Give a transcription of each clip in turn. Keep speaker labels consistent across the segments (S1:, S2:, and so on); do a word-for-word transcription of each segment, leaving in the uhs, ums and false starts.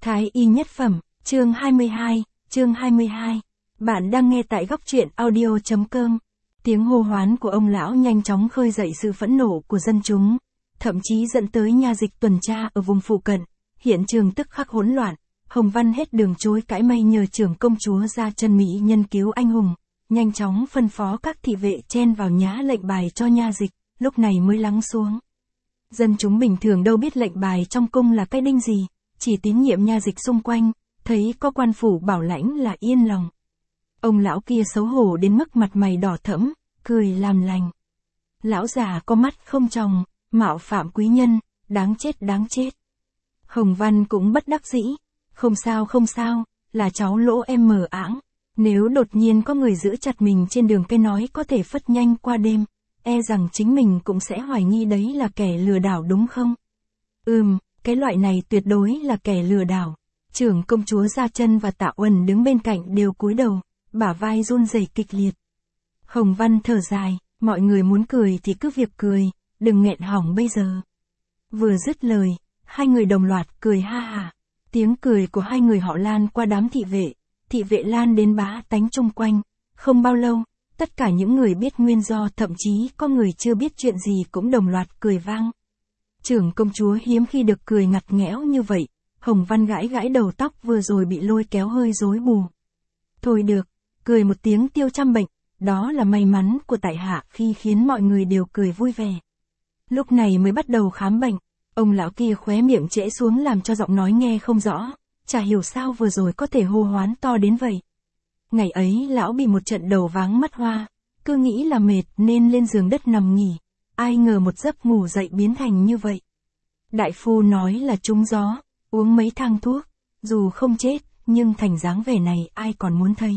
S1: Thái y nhất phẩm, chương hai mươi hai, chương hai mươi hai. Bạn đang nghe tại góc truyện audio.com. Tiếng hô hoán của ông lão nhanh chóng khơi dậy sự phẫn nộ của dân chúng, thậm chí dẫn tới nha dịch tuần tra ở vùng phụ cận. Hiện trường tức khắc hỗn loạn, Hồng Văn hết đường chối cãi mây nhờ trưởng công chúa ra chân mỹ nhân cứu anh hùng, nhanh chóng phân phó các thị vệ chen vào nhá lệnh bài cho nha dịch, lúc này mới lắng xuống. Dân chúng bình thường đâu biết lệnh bài trong cung là cái đinh gì, chỉ tín nhiệm nha dịch xung quanh, thấy có quan phủ bảo lãnh là yên lòng. Ông lão kia xấu hổ đến mức mặt mày đỏ thẫm, cười làm lành. Lão già có mắt không tròng, mạo phạm quý nhân, đáng chết đáng chết. Hồng Văn cũng bất đắc dĩ, không sao không sao, là cháu lỗ em mờ ảng. Nếu đột nhiên có người giữ chặt mình trên đường cây nói có thể phất nhanh qua đêm, e rằng chính mình cũng sẽ hoài nghi đấy là kẻ lừa đảo đúng không? Ừm, cái loại này tuyệt đối là kẻ lừa đảo. Trưởng công chúa Gia Chân và Tạ Uẩn đứng bên cạnh đều cúi đầu, bả vai run rẩy kịch liệt. Hồng Văn thở dài, mọi người muốn cười thì cứ việc cười, đừng nghẹn họng bây giờ. Vừa dứt lời, hai người đồng loạt cười ha hả. Tiếng cười của hai người họ lan qua đám thị vệ, thị vệ lan đến bá tánh chung quanh. Không bao lâu, tất cả những người biết nguyên do, thậm chí có người chưa biết chuyện gì cũng đồng loạt cười vang. Trưởng công chúa hiếm khi được cười ngặt nghẽo như vậy. Hồng Văn gãi gãi đầu tóc vừa rồi bị lôi kéo hơi rối bù. Thôi được, cười một tiếng tiêu trăm bệnh, đó là may mắn của tại hạ khi khiến mọi người đều cười vui vẻ. Lúc này mới bắt đầu khám bệnh, ông lão kia khóe miệng trễ xuống làm cho giọng nói nghe không rõ, chả hiểu sao vừa rồi có thể hô hoán to đến vậy. Ngày ấy lão bị một trận đầu váng mắt hoa, cứ nghĩ là mệt nên lên giường đất nằm nghỉ, ai ngờ một giấc ngủ dậy biến thành như vậy. Đại phu nói là trúng gió, uống mấy thang thuốc, dù không chết, nhưng thành dáng vẻ này ai còn muốn thấy.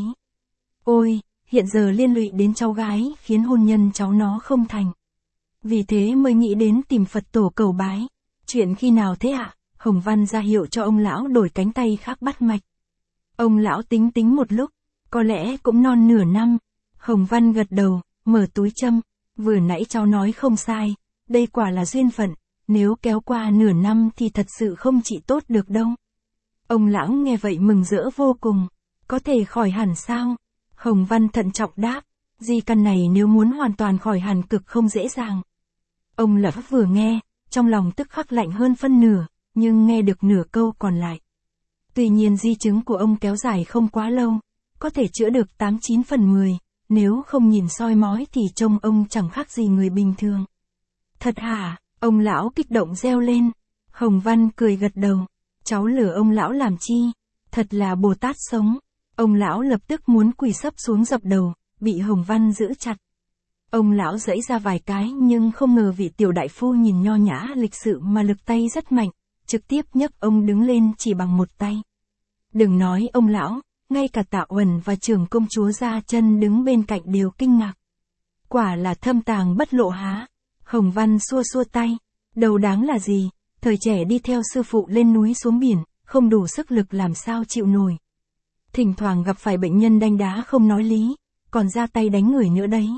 S1: Ôi, hiện giờ liên lụy đến cháu gái khiến hôn nhân cháu nó không thành. Vì thế mới nghĩ đến tìm Phật tổ cầu bái. Chuyện khi nào thế ạ? À? Hồng Văn ra hiệu cho ông lão đổi cánh tay khác bắt mạch. Ông lão tính tính một lúc, có lẽ cũng non nửa năm. Hồng Văn gật đầu, mở túi châm, vừa nãy cháu nói không sai, đây quả là duyên phận. Nếu kéo qua nửa năm thì thật sự không trị tốt được đâu. Ông lão nghe vậy mừng rỡ vô cùng. Có thể khỏi hẳn sao? Hồng Văn thận trọng đáp. Di căn này nếu muốn hoàn toàn khỏi hẳn cực không dễ dàng. Ông lão vừa nghe, trong lòng tức khắc lạnh hơn phân nửa, nhưng nghe được nửa câu còn lại. Tuy nhiên di chứng của ông kéo dài không quá lâu, có thể chữa được tám chín phần mười, nếu không nhìn soi mói thì trông ông chẳng khác gì người bình thường. Thật hả? Ông lão kích động reo lên. Hồng Văn cười gật đầu. Cháu lừa ông lão làm chi? Thật là Bồ Tát sống. Ông lão lập tức muốn quỳ sấp xuống dập đầu, bị Hồng Văn giữ chặt. Ông lão giãy ra vài cái nhưng không ngờ vị tiểu đại phu nhìn nho nhã lịch sự mà lực tay rất mạnh, trực tiếp nhấc ông đứng lên chỉ bằng một tay. Đừng nói ông lão, ngay cả Tạ Uẩn và trưởng công chúa Gia Chân đứng bên cạnh đều kinh ngạc. Quả là thâm tàng bất lộ há. Hồng Văn xua xua tay, đầu đáng là gì, thời trẻ đi theo sư phụ lên núi xuống biển, không đủ sức lực làm sao chịu nổi. Thỉnh thoảng gặp phải bệnh nhân đanh đá không nói lý, còn ra tay đánh người nữa đấy.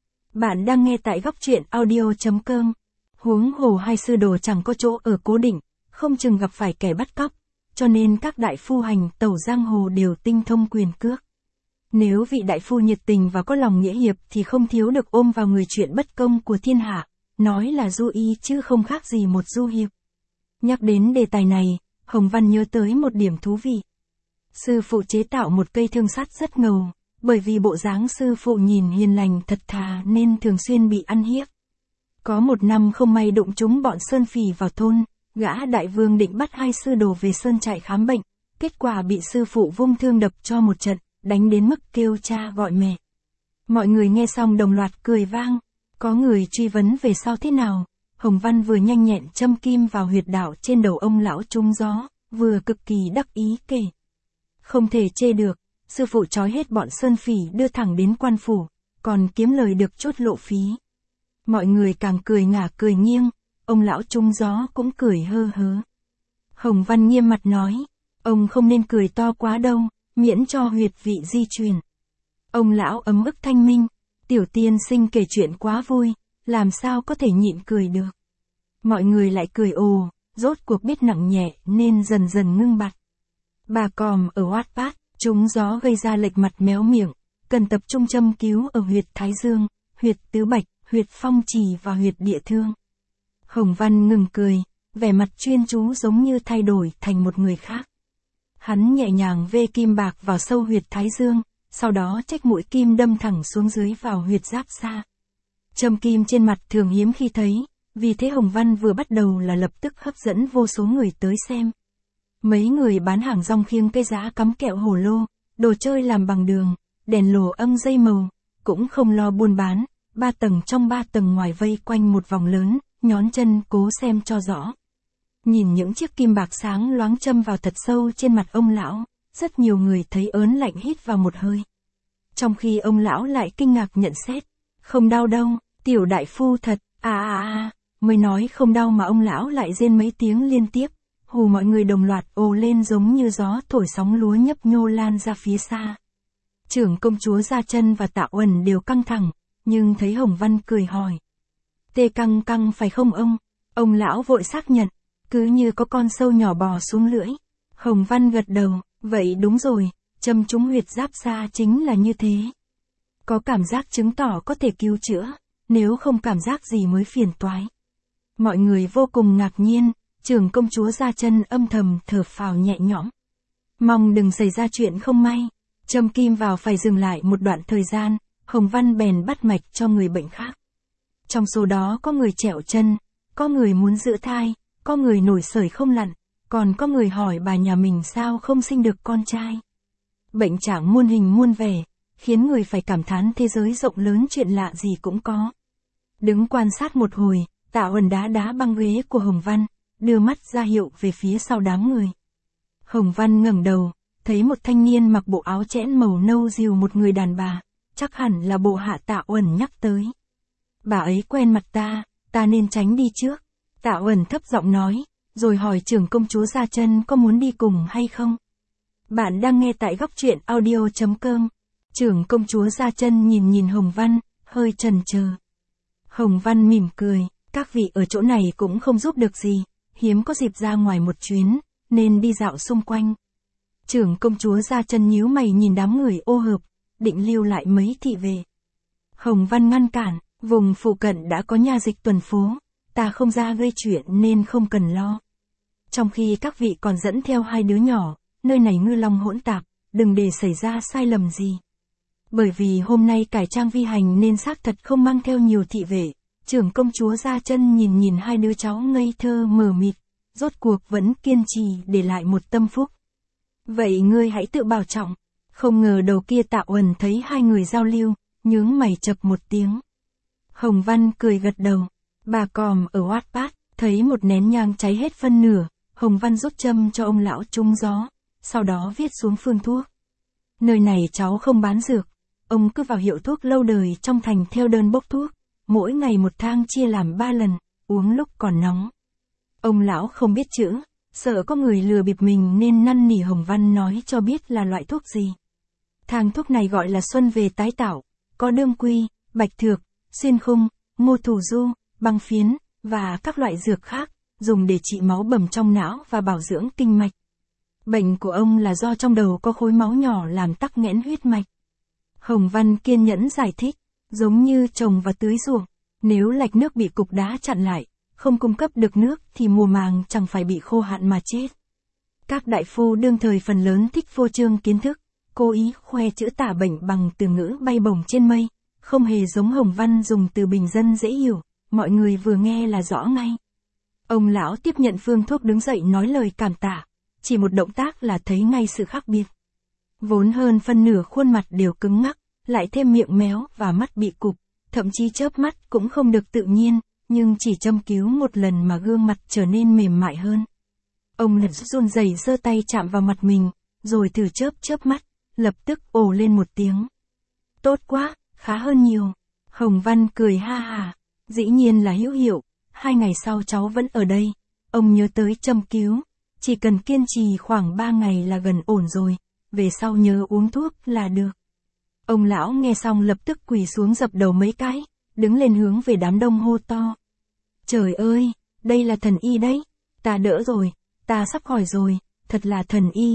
S1: Bạn đang nghe tại góc truyện audio.com. Huống hồ hai sư đồ chẳng có chỗ ở cố định, không chừng gặp phải kẻ bắt cóc, cho nên các đại phu hành tẩu giang hồ đều tinh thông quyền cước. Nếu vị đại phu nhiệt tình và có lòng nghĩa hiệp thì không thiếu được ôm vào người chuyện bất công của thiên hạ. Nói là du y chứ không khác gì một du hiệp. Nhắc đến đề tài này, Hồng Văn nhớ tới một điểm thú vị. Sư phụ chế tạo một cây thương sắt rất ngầu, bởi vì bộ dáng sư phụ nhìn hiền lành thật thà nên thường xuyên bị ăn hiếp. Có một năm không may đụng trúng bọn sơn phỉ vào thôn, gã đại vương định bắt hai sư đồ về sơn trại khám bệnh, kết quả bị sư phụ vung thương đập cho một trận, đánh đến mức kêu cha gọi mẹ. Mọi người nghe xong đồng loạt cười vang. Có người truy vấn về sao thế nào, Hồng Văn vừa nhanh nhẹn châm kim vào huyệt đạo trên đầu ông lão trúng gió, vừa cực kỳ đắc ý kể. Không thể chê được, sư phụ trói hết bọn sơn phỉ đưa thẳng đến quan phủ, còn kiếm lời được chốt lộ phí. Mọi người càng cười ngả cười nghiêng, ông lão trúng gió cũng cười hơ hớ. Hồng Văn nghiêm mặt nói, ông không nên cười to quá đâu, miễn cho huyệt vị di truyền. Ông lão ấm ức thanh minh. Tiểu tiên sinh kể chuyện quá vui, làm sao có thể nhịn cười được. Mọi người lại cười ồ, rốt cuộc biết nặng nhẹ nên dần dần ngưng bặt. Bà còm ở Wattpad, trúng gió gây ra lệch mặt méo miệng, cần tập trung châm cứu ở huyệt thái dương, huyệt tứ bạch, huyệt phong trì và huyệt địa thương. Hồng Văn ngừng cười, vẻ mặt chuyên chú giống như thay đổi thành một người khác. Hắn nhẹ nhàng vê kim bạc vào sâu huyệt thái dương, sau đó trách mũi kim đâm thẳng xuống dưới vào huyệt giáp xa. Châm kim trên mặt thường hiếm khi thấy, vì thế Hồng Văn vừa bắt đầu là lập tức hấp dẫn vô số người tới xem. Mấy người bán hàng rong khiêng cây giá cắm kẹo hổ lô, đồ chơi làm bằng đường, đèn lồ âm dây màu, cũng không lo buôn bán, ba tầng trong ba tầng ngoài vây quanh một vòng lớn, nhón chân cố xem cho rõ. Nhìn những chiếc kim bạc sáng loáng châm vào thật sâu trên mặt ông lão, rất nhiều người thấy ớn lạnh hít vào một hơi. Trong khi ông lão lại kinh ngạc nhận xét, không đau đâu, tiểu đại phu thật, à à à, mới nói không đau mà ông lão lại rên mấy tiếng liên tiếp, hù mọi người đồng loạt ồ lên giống như gió thổi sóng lúa nhấp nhô lan ra phía xa. Trưởng công chúa Gia Chân và Tạ Uẩn đều căng thẳng, nhưng thấy Hồng Văn cười hỏi. Tê căng căng phải không ông? Ông lão vội xác nhận, cứ như có con sâu nhỏ bò xuống lưỡi. Hồng Văn gật đầu, vậy đúng rồi, châm trúng huyệt giáp xa chính là như thế. Có cảm giác chứng tỏ có thể cứu chữa, nếu không cảm giác gì mới phiền toái. Mọi người vô cùng ngạc nhiên, trưởng công chúa Gia Chân âm thầm thở phào nhẹ nhõm. Mong đừng xảy ra chuyện không may. Châm kim vào phải dừng lại một đoạn thời gian, Hồng Văn bèn bắt mạch cho người bệnh khác. Trong số đó có người trẹo chân, có người muốn giữ thai, có người nổi sởi không lặn, còn có người hỏi bà nhà mình sao không sinh được con trai. Bệnh trạng muôn hình muôn vẻ, khiến người phải cảm thán thế giới rộng lớn chuyện lạ gì cũng có. Đứng quan sát một hồi, Tạ Uẩn đá đá băng ghế của Hồng Văn, đưa mắt ra hiệu về phía sau đám người. Hồng Văn ngẩng đầu, thấy một thanh niên mặc bộ áo chẽn màu nâu dìu một người đàn bà, chắc hẳn là bộ hạ Tạ Uẩn nhắc tới. Bà ấy quen mặt ta, ta nên tránh đi trước. Tạ Uẩn thấp giọng nói, rồi hỏi trưởng công chúa Gia Chân có muốn đi cùng hay không. Bạn đang nghe tại góc truyện audio chấm com. Trưởng công chúa Gia Chân nhìn nhìn Hồng Văn, hơi chần chờ. Hồng Văn mỉm cười, các vị ở chỗ này cũng không giúp được gì, hiếm có dịp ra ngoài một chuyến, nên đi dạo xung quanh. Trưởng công chúa Gia Chân nhíu mày nhìn đám người ô hợp, định lưu lại mấy thị về. Hồng Văn ngăn cản, vùng phụ cận đã có nha dịch tuần phố, ta không ra gây chuyện nên không cần lo. Trong khi các vị còn dẫn theo hai đứa nhỏ, nơi này ngư long hỗn tạp, đừng để xảy ra sai lầm gì. Bởi vì hôm nay cải trang vi hành nên xác thật không mang theo nhiều thị vệ, trưởng công chúa Gia Chân nhìn nhìn hai đứa cháu ngây thơ mờ mịt, rốt cuộc vẫn kiên trì để lại một tâm phúc. Vậy ngươi hãy tự bảo trọng. Không ngờ đầu kia Tạ Uẩn thấy hai người giao lưu, nhướng mày chập một tiếng. Hồng Văn cười gật đầu. Bà còm ở Wattpad, thấy một nén nhang cháy hết phân nửa, Hồng Văn rút châm cho ông lão trúng gió, sau đó viết xuống phương thuốc. Nơi này cháu không bán dược, ông cứ vào hiệu thuốc lâu đời trong thành theo đơn bốc thuốc, mỗi ngày một thang chia làm ba lần, uống lúc còn nóng. Ông lão không biết chữ, sợ có người lừa bịp mình nên năn nỉ Hồng Văn nói cho biết là loại thuốc gì. Thang thuốc này gọi là xuân về tái tạo, có đương quy, bạch thược, xuyên khung, ngô thủ du, băng phiến, và các loại dược khác, dùng để trị máu bầm trong não và bảo dưỡng kinh mạch. Bệnh của ông là do trong đầu có khối máu nhỏ làm tắc nghẽn huyết mạch. Hồng Văn kiên nhẫn giải thích, giống như trồng và tưới ruộng, nếu lạch nước bị cục đá chặn lại, không cung cấp được nước thì mùa màng chẳng phải bị khô hạn mà chết. Các đại phu đương thời phần lớn thích phô trương kiến thức, cố ý khoe chữa tả bệnh bằng từ ngữ bay bổng trên mây, không hề giống Hồng Văn dùng từ bình dân dễ hiểu, mọi người vừa nghe là rõ ngay. Ông lão tiếp nhận phương thuốc đứng dậy nói lời cảm tạ, chỉ một động tác là thấy ngay sự khác biệt. Vốn hơn phân nửa khuôn mặt đều cứng ngắc, lại thêm miệng méo và mắt bị cụp, thậm chí chớp mắt cũng không được tự nhiên, nhưng chỉ châm cứu một lần mà gương mặt trở nên mềm mại hơn. Ông lật run rẩy giơ tay chạm vào mặt mình, rồi thử chớp chớp mắt, lập tức ồ lên một tiếng. Tốt quá, khá hơn nhiều. Hồng Văn cười ha hà, dĩ nhiên là hữu hiệu, hai ngày sau cháu vẫn ở đây. Ông nhớ tới châm cứu, chỉ cần kiên trì khoảng ba ngày là gần ổn rồi, về sau nhớ uống thuốc là được. Ông lão nghe xong lập tức quỳ xuống dập đầu mấy cái, đứng lên hướng về đám đông hô to. Trời ơi, đây là thần y đấy, ta đỡ rồi, ta sắp khỏi rồi, thật là thần y.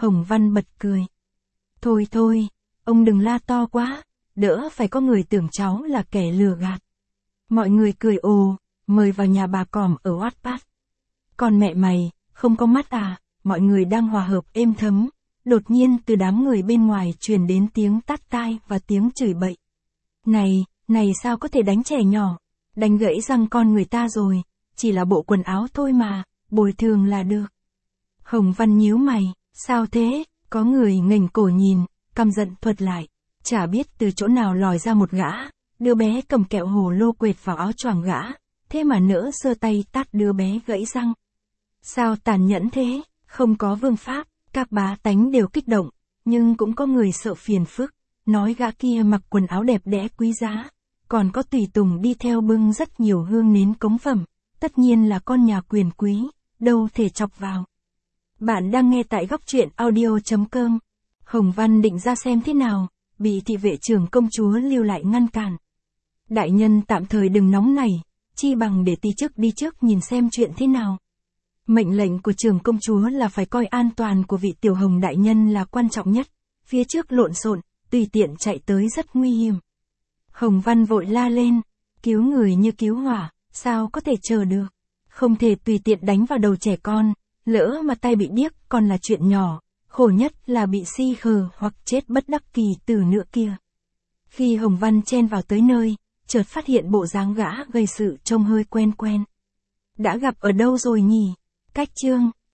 S1: Hồng Văn bật cười. Thôi thôi, ông đừng la to quá, đỡ phải có người tưởng cháu là kẻ lừa gạt. Mọi người cười ồ, mời vào nhà bà Còm ở Wattpad. Còn mẹ mày, không có mắt à, mọi người đang hòa hợp êm thấm, đột nhiên từ đám người bên ngoài truyền đến tiếng tát tai và tiếng chửi bậy. Này, này sao có thể đánh trẻ nhỏ, đánh gãy răng con người ta rồi, chỉ là bộ quần áo thôi mà, bồi thường là được. Hồng Văn nhíu mày, sao thế, có người nghềnh cổ nhìn, căm giận thuật lại, chả biết từ chỗ nào lòi ra một gã, đứa bé cầm kẹo hồ lô quệt vào áo choàng gã, thế mà nỡ sơ tay tát đứa bé gãy răng. Sao tàn nhẫn thế, không có vương pháp, các bá tánh đều kích động, nhưng cũng có người sợ phiền phức, nói gã kia mặc quần áo đẹp đẽ quý giá, còn có tùy tùng đi theo bưng rất nhiều hương nến cống phẩm, tất nhiên là con nhà quyền quý, đâu thể chọc vào. Bạn đang nghe tại góc truyện audio chấm com. Hồng Văn định ra xem thế nào, bị thị vệ trưởng công chúa Lưu lại ngăn cản. Đại nhân tạm thời đừng nóng nảy, chi bằng để ti chức đi trước nhìn xem chuyện thế nào. Mệnh lệnh của trưởng công chúa là phải coi an toàn của vị tiểu hồng đại nhân là quan trọng nhất, phía trước lộn xộn, tùy tiện chạy tới rất nguy hiểm. Hồng Văn vội la lên, cứu người như cứu hỏa, sao có thể chờ được, không thể tùy tiện đánh vào đầu trẻ con, lỡ mà tay bị điếc còn là chuyện nhỏ, khổ nhất là bị si khờ hoặc chết bất đắc kỳ tử nữa kia. Khi Hồng Văn chen vào tới nơi, chợt phát hiện bộ dáng gã gây sự trông hơi quen quen. Đã gặp ở đâu rồi nhỉ? Cách chương